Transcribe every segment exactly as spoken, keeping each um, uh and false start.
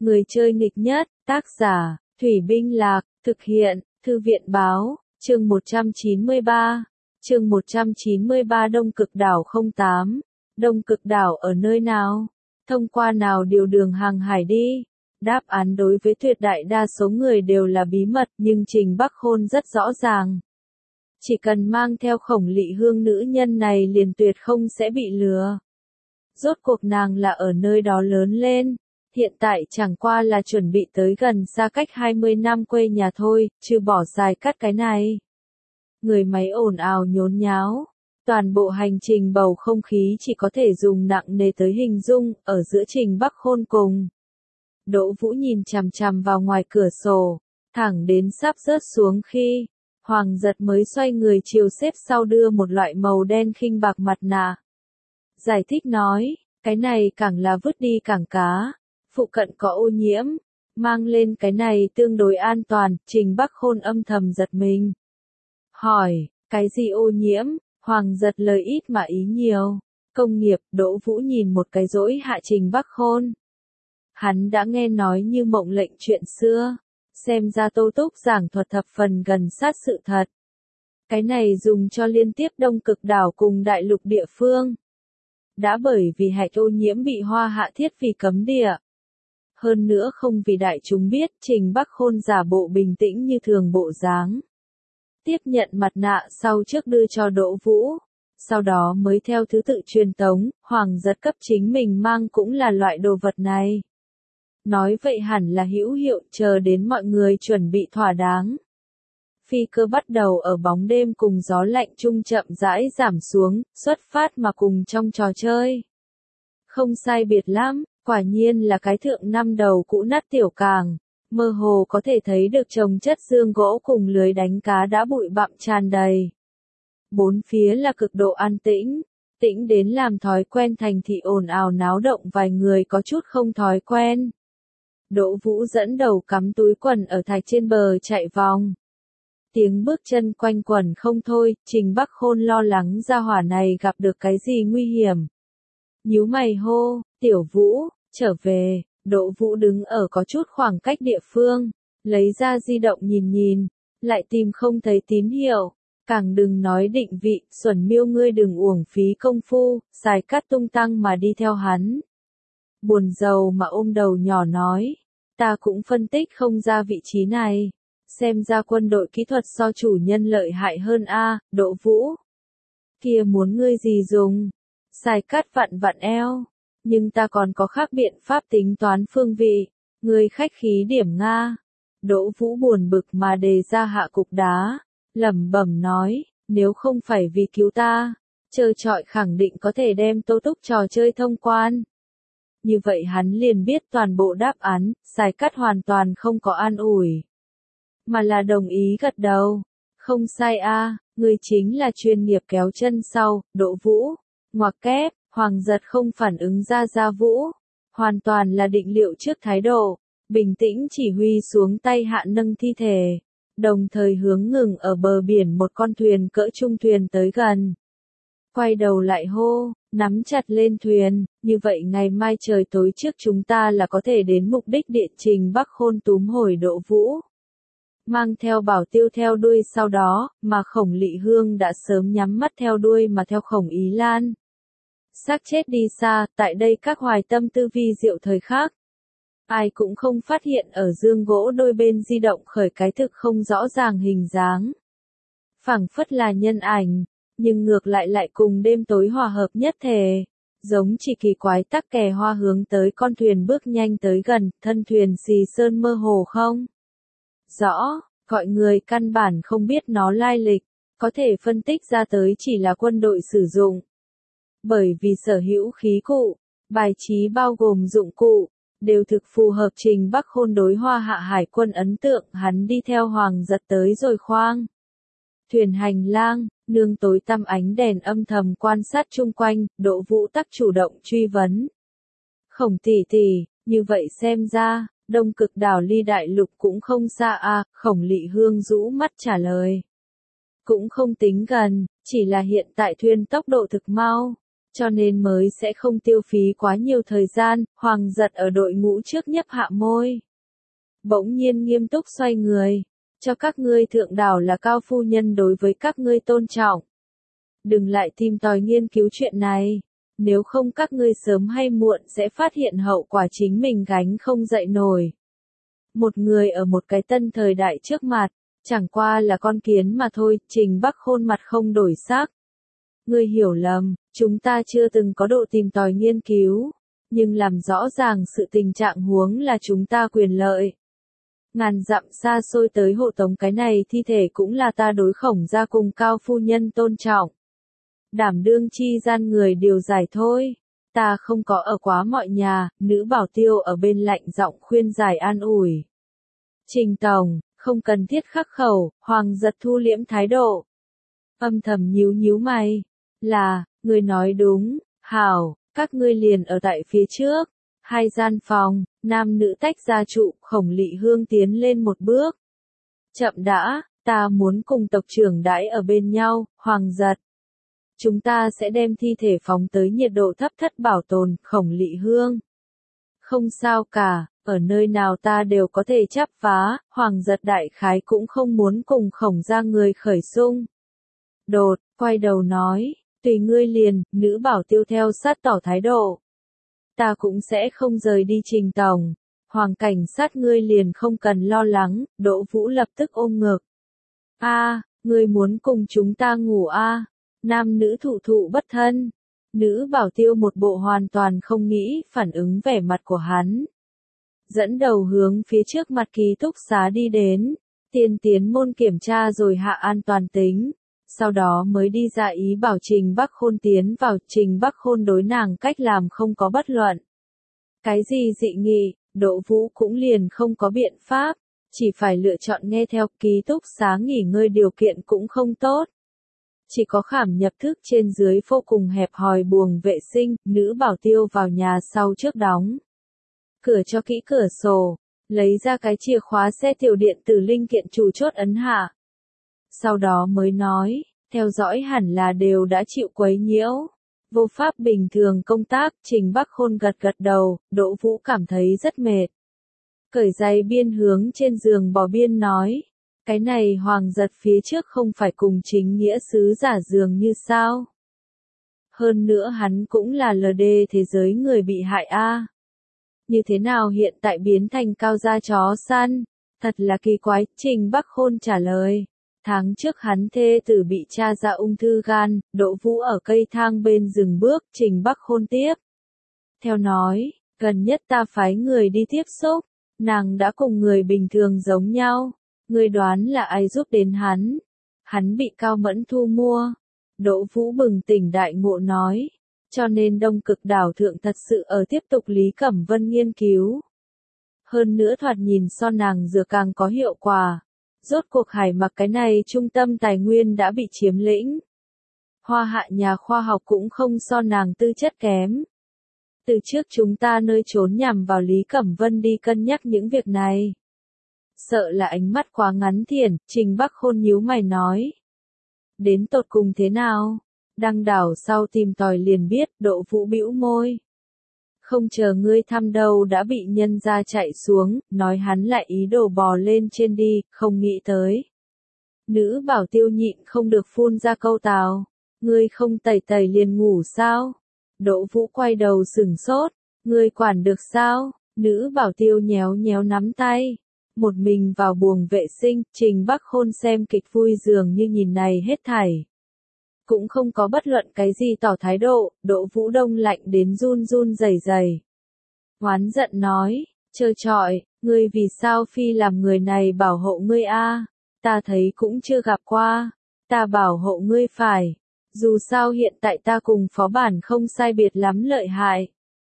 Người chơi nghịch nhất, tác giả, Thủy Binh Lạc, thực hiện, Thư viện báo, chương một trăm chín mươi ba. Chương một trăm chín mươi ba Đông Cực Đảo không tám. Đông Cực Đảo ở nơi nào? Thông qua nào điều đường hàng hải đi? Đáp án đối với tuyệt đại đa số người đều là bí mật, nhưng Trình Bắc Khôn rất rõ ràng. Chỉ cần mang theo Khổng Lị Hương nữ nhân này liền tuyệt không sẽ bị lừa. Rốt cuộc nàng là ở nơi đó lớn lên, hiện tại chẳng qua là chuẩn bị tới gần xa cách hai mươi năm quê nhà thôi, chứ bỏ dài cắt cái này. Người máy ồn ào nhốn nháo, toàn bộ hành trình bầu không khí chỉ có thể dùng nặng nề tới hình dung, ở giữa Trình Bắc Khôn cùng. Đỗ Vũ nhìn chằm chằm vào ngoài cửa sổ, thẳng đến sắp rớt xuống khi, Hoàng Giật mới xoay người chiều xếp sau đưa một loại màu đen khinh bạc mặt nạ. Giải thích nói, cái này càng là vứt đi càng cá, phụ cận có ô nhiễm, mang lên cái này tương đối an toàn. Trình Bắc Khôn âm thầm giật mình. Hỏi, cái gì ô nhiễm? Hoàng Giật lời ít mà ý nhiều. Công nghiệp. Đỗ Vũ nhìn một cái dỗi hạ Trình Bắc Khôn. Hắn đã nghe nói như mộng lệnh chuyện xưa, xem ra Tô Túc giảng thuật thập phần gần sát sự thật. Cái này dùng cho liên tiếp Đông Cực Đảo cùng đại lục địa phương. Đã bởi vì hạch ô nhiễm bị Hoa Hạ thiết vì cấm địa. Hơn nữa không vì đại chúng biết, Trình Bắc Khôn giả bộ bình tĩnh như thường bộ dáng. Tiếp nhận mặt nạ sau trước đưa cho Đỗ Vũ, sau đó mới theo thứ tự truyền tống. Hoàng Giật cấp chính mình mang cũng là loại đồ vật này. Nói vậy hẳn là hữu hiệu, chờ đến mọi người chuẩn bị thỏa đáng. Phi cơ bắt đầu ở bóng đêm cùng gió lạnh chung chậm rãi giảm xuống, xuất phát mà cùng trong trò chơi. Không sai biệt lắm, quả nhiên là cái thượng năm đầu cũ nát tiểu càng, mơ hồ có thể thấy được chồng chất dương gỗ cùng lưới đánh cá đã bụi bặm tràn đầy. Bốn phía là cực độ an tĩnh, tĩnh đến làm thói quen thành thị ồn ào náo động vài người có chút không thói quen. Đỗ Vũ dẫn đầu cắm túi quần ở thạch trên bờ chạy vòng. Tiếng bước chân quanh quẩn không thôi, Trình Bắc Khôn lo lắng gia hỏa này gặp được cái gì nguy hiểm. Nhíu mày hô, Tiểu Vũ, trở về. Đỗ Vũ đứng ở có chút khoảng cách địa phương, lấy ra di động nhìn nhìn, lại tìm không thấy tín hiệu. Càng đừng nói định vị, Xuẩn Miêu ngươi đừng uổng phí công phu, xài cát tung tăng mà đi theo hắn. Buồn rầu mà ôm đầu nhỏ nói, ta cũng phân tích không ra vị trí này. Xem ra quân đội kỹ thuật so chủ nhân lợi hại hơn a. Đỗ Vũ. Kia muốn ngươi gì dùng? Xài cát vặn vặn eo. Nhưng ta còn có khác biện pháp tính toán phương vị. Ngươi khách khí điểm Nga. Đỗ Vũ buồn bực mà đề ra hạ cục đá. Lẩm bẩm nói, nếu không phải vì cứu ta, chơi trọi khẳng định có thể đem Tô Túc trò chơi thông quan. Như vậy hắn liền biết toàn bộ đáp án, xài cát hoàn toàn không có an ủi. Mà là đồng ý gật đầu. Không sai a, à, ngươi chính là chuyên nghiệp kéo chân sau. Đỗ Vũ. Ngoặc kép, Hoàng Giật không phản ứng ra Gia Vũ. Hoàn toàn là định liệu trước thái độ. Bình tĩnh chỉ huy xuống tay hạ nâng thi thể. Đồng thời hướng ngừng ở bờ biển một con thuyền cỡ trung thuyền tới gần. Quay đầu lại hô, nắm chặt lên thuyền, như vậy ngày mai trời tối trước chúng ta là có thể đến mục đích địa. Trình Bắc Khôn túm hồi Đỗ Vũ. Mang theo Bảo Tiêu theo đuôi sau đó, mà Khổng Lị Hương đã sớm nhắm mắt theo đuôi mà theo Khổng Ý Lan. Xác chết đi xa, tại đây các hoài tâm tư vi diệu thời khắc. Ai cũng không phát hiện ở dương gỗ đôi bên di động khởi cái thực không rõ ràng hình dáng. Phảng phất là nhân ảnh, nhưng ngược lại lại cùng đêm tối hòa hợp nhất thể. Giống chỉ kỳ quái tắc kè hoa hướng tới con thuyền bước nhanh tới gần, thân thuyền xì sơn mơ hồ không? Rõ, gọi người căn bản không biết nó lai lịch, có thể phân tích ra tới chỉ là quân đội sử dụng. Bởi vì sở hữu khí cụ, bài trí bao gồm dụng cụ, đều thực phù hợp Trình Bắc Khôn đối Hoa Hạ Hải quân ấn tượng. Hắn đi theo Hoàng Giật tới rồi khoang thuyền hành lang, nương tối tăm ánh đèn âm thầm quan sát chung quanh. Đỗ Vũ tắc chủ động truy vấn. Khổng tỷ tỷ, như vậy xem ra, Đông Cực Đảo ly đại lục cũng không xa a. À, Khổng Lị Hương rũ mắt trả lời. Cũng không tính gần, chỉ là hiện tại thuyền tốc độ thực mau. cho nên mới sẽ không tiêu phí quá nhiều thời gian. Hoàng giật ở đội ngũ trước nhấp hạ môi. Bỗng nhiên nghiêm túc xoay người. Cho các ngươi thượng đảo là cao phu nhân đối với các ngươi tôn trọng. Đừng lại tìm tòi nghiên cứu chuyện này. Nếu không các ngươi sớm hay muộn sẽ phát hiện hậu quả chính mình gánh không dậy nổi. Một người ở một cái tân thời đại trước mặt, chẳng qua là con kiến mà thôi. Trình Bắc Khôn mặt không đổi sắc. Ngươi hiểu lầm, chúng ta chưa từng có độ tìm tòi nghiên cứu, nhưng làm rõ ràng sự tình trạng huống là chúng ta quyền lợi. Ngàn dặm xa xôi tới hộ tống cái này thi thể cũng là ta đối Khổng gia cùng cao phu nhân tôn trọng. Đảm đương chi gian người điều giải thôi. Ta không có ở quá mọi nhà. Nữ bảo tiêu ở bên lạnh giọng khuyên giải an ủi. Trình tổng, không cần thiết khắc khẩu. Hoàng giật thu liễm thái độ. Âm thầm nhíu nhíu mày. Là, người nói đúng. Hảo, các ngươi liền ở tại phía trước. Hai gian phòng, nam nữ tách ra trụ. Khổng Lị Hương tiến lên một bước. Chậm đã, ta muốn cùng tộc trưởng đãi ở bên nhau. Hoàng giật. Chúng ta sẽ đem thi thể phóng tới nhiệt độ thấp thất bảo tồn. Khổng Lị Hương. Không sao cả, ở nơi nào ta đều có thể chắp phá. Hoàng giật đại khái cũng không muốn cùng Khổng gia người khởi xung đột, quay đầu nói, tùy ngươi liền. Nữ bảo tiêu theo sát tỏ thái độ. Ta cũng sẽ không rời đi Trình tổng. Hoàng cảnh sát ngươi liền không cần lo lắng. Đỗ Vũ lập tức ôm ngực. A, ngươi muốn cùng chúng ta ngủ a? À? Nam nữ thụ thụ bất thân. Nữ bảo tiêu một bộ hoàn toàn không nghĩ phản ứng vẻ mặt của hắn. Dẫn đầu hướng phía trước mặt ký túc xá đi đến. Tiên tiến môn kiểm tra rồi hạ an toàn tính. Sau đó mới đi ra ý bảo Trình Bắc Khôn tiến vào. Trình Bắc Khôn đối nàng cách làm không có bất luận. Cái gì dị nghị, Đỗ Vũ cũng liền không có biện pháp. Chỉ phải lựa chọn nghe theo. Ký túc xá nghỉ ngơi điều kiện cũng không tốt. Chỉ có khảm nhập thức trên dưới vô cùng hẹp hòi buồng vệ sinh. Nữ bảo tiêu vào nhà sau trước đóng cửa cho kỹ cửa sổ. Lấy ra cái chìa khóa xe tiểu điện tử linh kiện chủ chốt ấn hạ. Sau đó mới nói, theo dõi hẳn là đều đã chịu quấy nhiễu. Vô pháp bình thường công tác. Trình Bắc Khôn gật gật đầu. Đỗ Vũ cảm thấy rất mệt. Cởi giày biên hướng trên giường bò biên nói. Cái này Hoàng giật phía trước không phải cùng chính nghĩa sứ giả dường như sao. Hơn nữa hắn cũng là lờ đê thế giới người bị hại a. Như thế nào hiện tại biến thành cao gia chó săn? Thật là kỳ quái. Trình Bắc Khôn trả lời. Tháng trước hắn thê tử bị tra ra ung thư gan. Đỗ Vũ ở cây thang bên dừng bước. Trình Bắc Khôn tiếp theo nói, gần nhất ta phái người đi tiếp xúc. Nàng đã cùng người bình thường giống nhau. Ngươi đoán là ai giúp đến hắn? Hắn bị Cao Mẫn Thu mua. Đỗ Vũ bừng tỉnh đại ngộ nói. Cho nên Đông Cực đảo thượng thật sự ở tiếp tục Lý Cẩm Vân nghiên cứu. Hơn nữa thoạt nhìn so nàng dừa càng có hiệu quả. Rốt cuộc Hải Mặc cái này trung tâm tài nguyên đã bị chiếm lĩnh. Hoa hạ nhà khoa học cũng không so nàng tư chất kém. Từ trước chúng ta nơi trốn nhằm vào Lý Cẩm Vân đi cân nhắc những việc này. Sợ là ánh mắt quá ngắn thiển. Trình Bắc Khôn nhíu mày nói. Đến tột cùng thế nào? Đăng đảo sau tìm tòi liền biết. Đỗ Vũ bĩu môi. Không chờ ngươi thăm đâu đã bị nhân ra chạy xuống. Nói hắn lại ý đồ bò lên trên đi. Không nghĩ tới. Nữ bảo tiêu nhịn không được phun ra câu tào. Ngươi không tẩy tẩy liền ngủ sao? Đỗ Vũ quay đầu sửng sốt. Ngươi quản được sao? Nữ bảo tiêu nhéo nhéo nắm tay. Một mình vào buồng vệ sinh. Trình Bắc Khôn xem kịch vui dường như nhìn này hết thảy. Cũng không có bất luận cái gì tỏ thái độ. Đỗ Vũ đông lạnh đến run run rẩy rẩy. Oán giận nói, trơ trọi, ngươi vì sao phi làm người này bảo hộ ngươi a? Ta thấy cũng chưa gặp qua. Ta bảo hộ ngươi phải. Dù sao hiện tại ta cùng phó bản không sai biệt lắm lợi hại.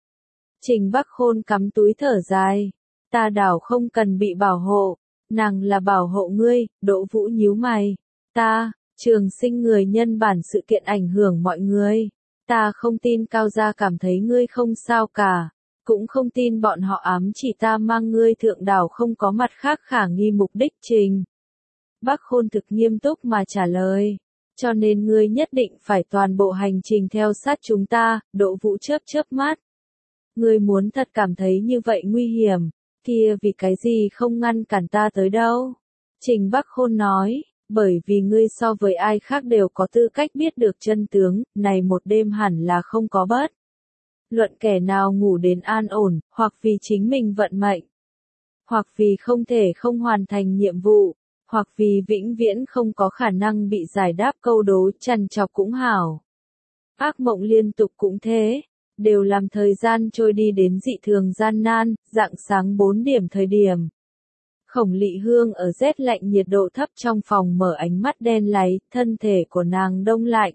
Trình Bắc Khôn cắm túi thở dài. Ta đảo không cần bị bảo hộ. Nàng là bảo hộ ngươi. Đỗ Vũ nhíu mày. Ta, trường sinh người nhân bản sự kiện ảnh hưởng mọi người. Ta không tin Cao gia cảm thấy ngươi không sao cả. Cũng không tin bọn họ ám chỉ ta mang ngươi thượng đảo không có mặt khác khả nghi mục đích. Trình Bắc Khôn thực nghiêm túc mà trả lời. Cho nên ngươi nhất định phải toàn bộ hành trình theo sát chúng ta, Đỗ Vũ chớp chớp mắt. Ngươi muốn thật cảm thấy như vậy nguy hiểm, kia vì cái gì không ngăn cản ta tới đâu? Trình Bắc Khôn nói, bởi vì ngươi so với ai khác đều có tư cách biết được chân tướng, này một đêm hẳn là không có bất. Luận kẻ nào ngủ đến an ổn, hoặc vì chính mình vận mệnh, hoặc vì không thể không hoàn thành nhiệm vụ, hoặc vì vĩnh viễn không có khả năng bị giải đáp câu đố trằn trọc cũng hảo. Ác mộng liên tục cũng thế, đều làm thời gian trôi đi đến dị thường gian nan, rạng sáng bốn điểm thời điểm. Khổng Lị Hương ở rét lạnh nhiệt độ thấp trong phòng mở ánh mắt đen láy, thân thể của nàng đông lạnh.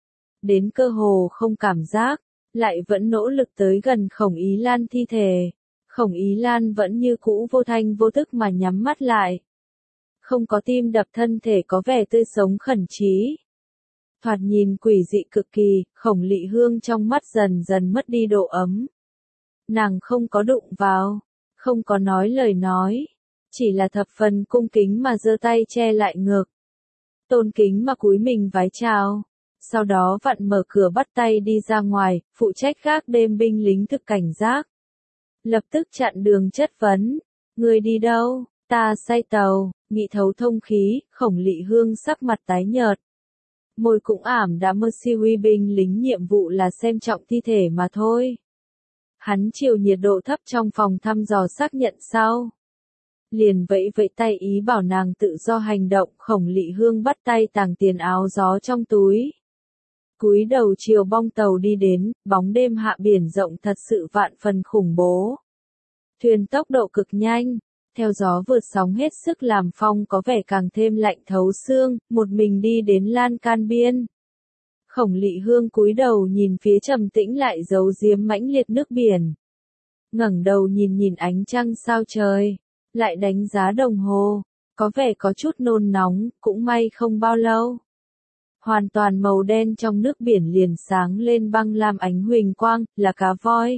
Đến cơ hồ không cảm giác, lại vẫn nỗ lực tới gần Khổng Ý Lan thi thể. Khổng Ý Lan vẫn như cũ vô thanh vô tức mà nhắm mắt lại. Không có tim đập, thân thể có vẻ tươi sống khẩn trí. Thoạt nhìn quỷ dị cực kỳ, Khổng Lị Hương trong mắt dần dần mất đi độ ấm. Nàng không có đụng vào, không có nói lời nói, chỉ là thập phần cung kính mà giơ tay che lại ngực. Tôn kính mà cúi mình vái chào. Sau đó vặn mở cửa bắt tay đi ra ngoài, phụ trách gác đêm binh lính thực cảnh giác. Lập tức chặn đường chất vấn. Người đi đâu? Ta say tàu, nghị thấu thông khí, Khổng Lị Hương sắc mặt tái nhợt. Môi cũng ảm đã mơ si huy binh lính nhiệm vụ là xem trọng thi thể mà thôi. Hắn chiều nhiệt độ thấp trong phòng thăm dò xác nhận sau. Liền vẫy vẫy tay ý bảo nàng tự do hành động, Khổng Lị Hương bắt tay tàng tiền áo gió trong túi. Cúi đầu chiều bong tàu đi đến, bóng đêm hạ biển rộng thật sự vạn phần khủng bố. Thuyền tốc độ cực nhanh, theo gió vượt sóng hết sức làm phong có vẻ càng thêm lạnh thấu xương, một mình đi đến lan can biên. Khổng Lị Hương cúi đầu nhìn phía trầm tĩnh lại giấu giếm mãnh liệt nước biển. Ngẩng đầu nhìn nhìn ánh trăng sao trời, lại đánh giá đồng hồ, có vẻ có chút nôn nóng, cũng may không bao lâu. Hoàn toàn màu đen trong nước biển liền sáng lên băng lam ánh huỳnh quang, là cá voi.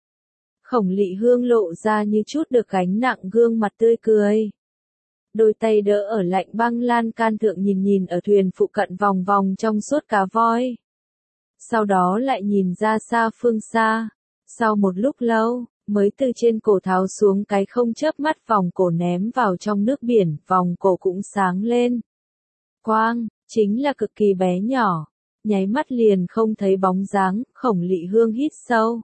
Khổng Lị Hương lộ ra như chút được gánh nặng gương mặt tươi cười. Đôi tay đỡ ở lạnh băng lan can thượng nhìn nhìn ở thuyền phụ cận vòng vòng trong suốt cá voi. Sau đó lại nhìn ra xa phương xa. Sau một lúc lâu, mới từ trên cổ tháo xuống cái không chớp mắt vòng cổ ném vào trong nước biển, vòng cổ cũng sáng lên. Quang, chính là cực kỳ bé nhỏ, nháy mắt liền không thấy bóng dáng, Khổng Lị Hương hít sâu.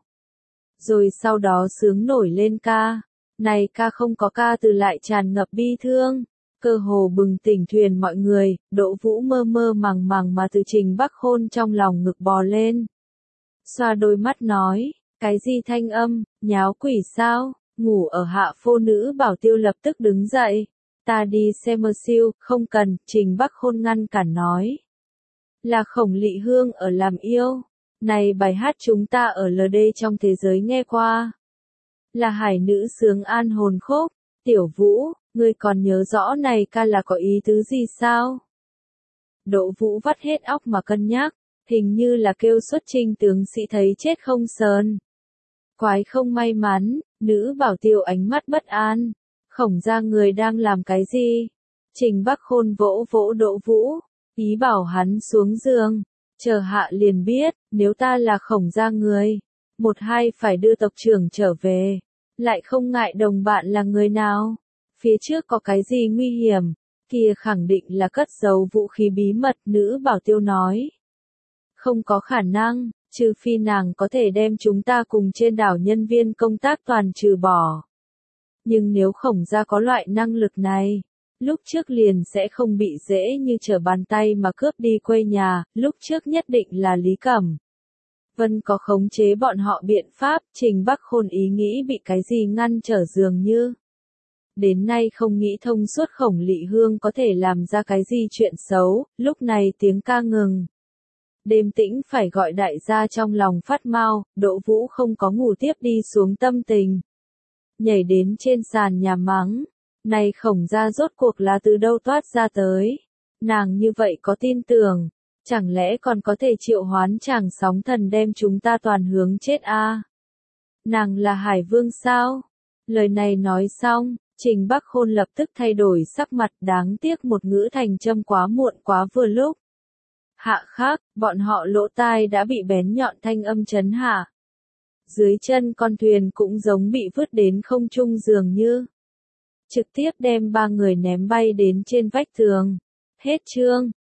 Rồi sau đó sướng nổi lên ca, này ca không có ca từ lại tràn ngập bi thương, cơ hồ bừng tỉnh thuyền mọi người, Đỗ Vũ mơ mơ màng màng mà từ Trình Bắc Khôn trong lòng ngực bò lên. Xoa đôi mắt nói, cái gì thanh âm, nháo quỷ sao, ngủ ở hạ phô nữ bảo tiêu lập tức đứng dậy. Ta đi xem mơ siêu, không cần, Trình Bắc Khôn ngăn cản nói. Là Khổng Lị Hương ở làm yêu. Này bài hát chúng ta ở lờ đê trong thế giới nghe qua. Là hải nữ sướng an hồn khúc. Tiểu Vũ, ngươi còn nhớ rõ này ca là có ý tứ gì sao? Đỗ Vũ vắt hết óc mà cân nhắc, hình như là kêu xuất trinh tướng sĩ thấy chết không sờn. Quái không may mắn, nữ bảo tiêu ánh mắt bất an. Khổng gia người đang làm cái gì? Trình Bắc Khôn vỗ vỗ Đỗ Vũ, ý bảo hắn xuống giường. Chờ hạ liền biết, nếu ta là Khổng gia người, một hai phải đưa tộc trưởng trở về, lại không ngại đồng bạn là người nào. Phía trước có cái gì nguy hiểm, kia khẳng định là cất giấu vũ khí bí mật, nữ bảo tiêu nói. Không có khả năng, trừ phi nàng có thể đem chúng ta cùng trên đảo nhân viên công tác toàn trừ bỏ. Nhưng nếu Khổng gia có loại năng lực này, lúc trước liền sẽ không bị dễ như trở bàn tay mà cướp đi quê nhà, lúc trước nhất định là Lý Cẩm Vân có khống chế bọn họ biện pháp, Trình Bắc Khôn ý nghĩ bị cái gì ngăn trở dường như. Đến nay không nghĩ thông suốt Khổng Lị Hương có thể làm ra cái gì chuyện xấu, lúc này tiếng ca ngừng. Đêm tĩnh phải gọi đại gia trong lòng phát mau, Đỗ Vũ không có ngủ tiếp đi xuống tâm tình. Nhảy đến trên sàn nhà mắng. Này Khổng gia rốt cuộc là từ đâu toát ra tới. Nàng như vậy có tin tưởng. Chẳng lẽ còn có thể triệu hoán chàng sóng thần đem chúng ta toàn hướng chết a? À? Nàng là Hải Vương sao? Lời này nói xong, Trình Bắc Khôn lập tức thay đổi sắc mặt, đáng tiếc một ngữ thành châm quá muộn quá vừa lúc. Hạ khắc, bọn họ lỗ tai đã bị bén nhọn thanh âm chấn hạ. Dưới chân con thuyền cũng giống bị vứt đến không trung dường như. Trực tiếp đem ba người ném bay đến trên vách tường. Hết chương.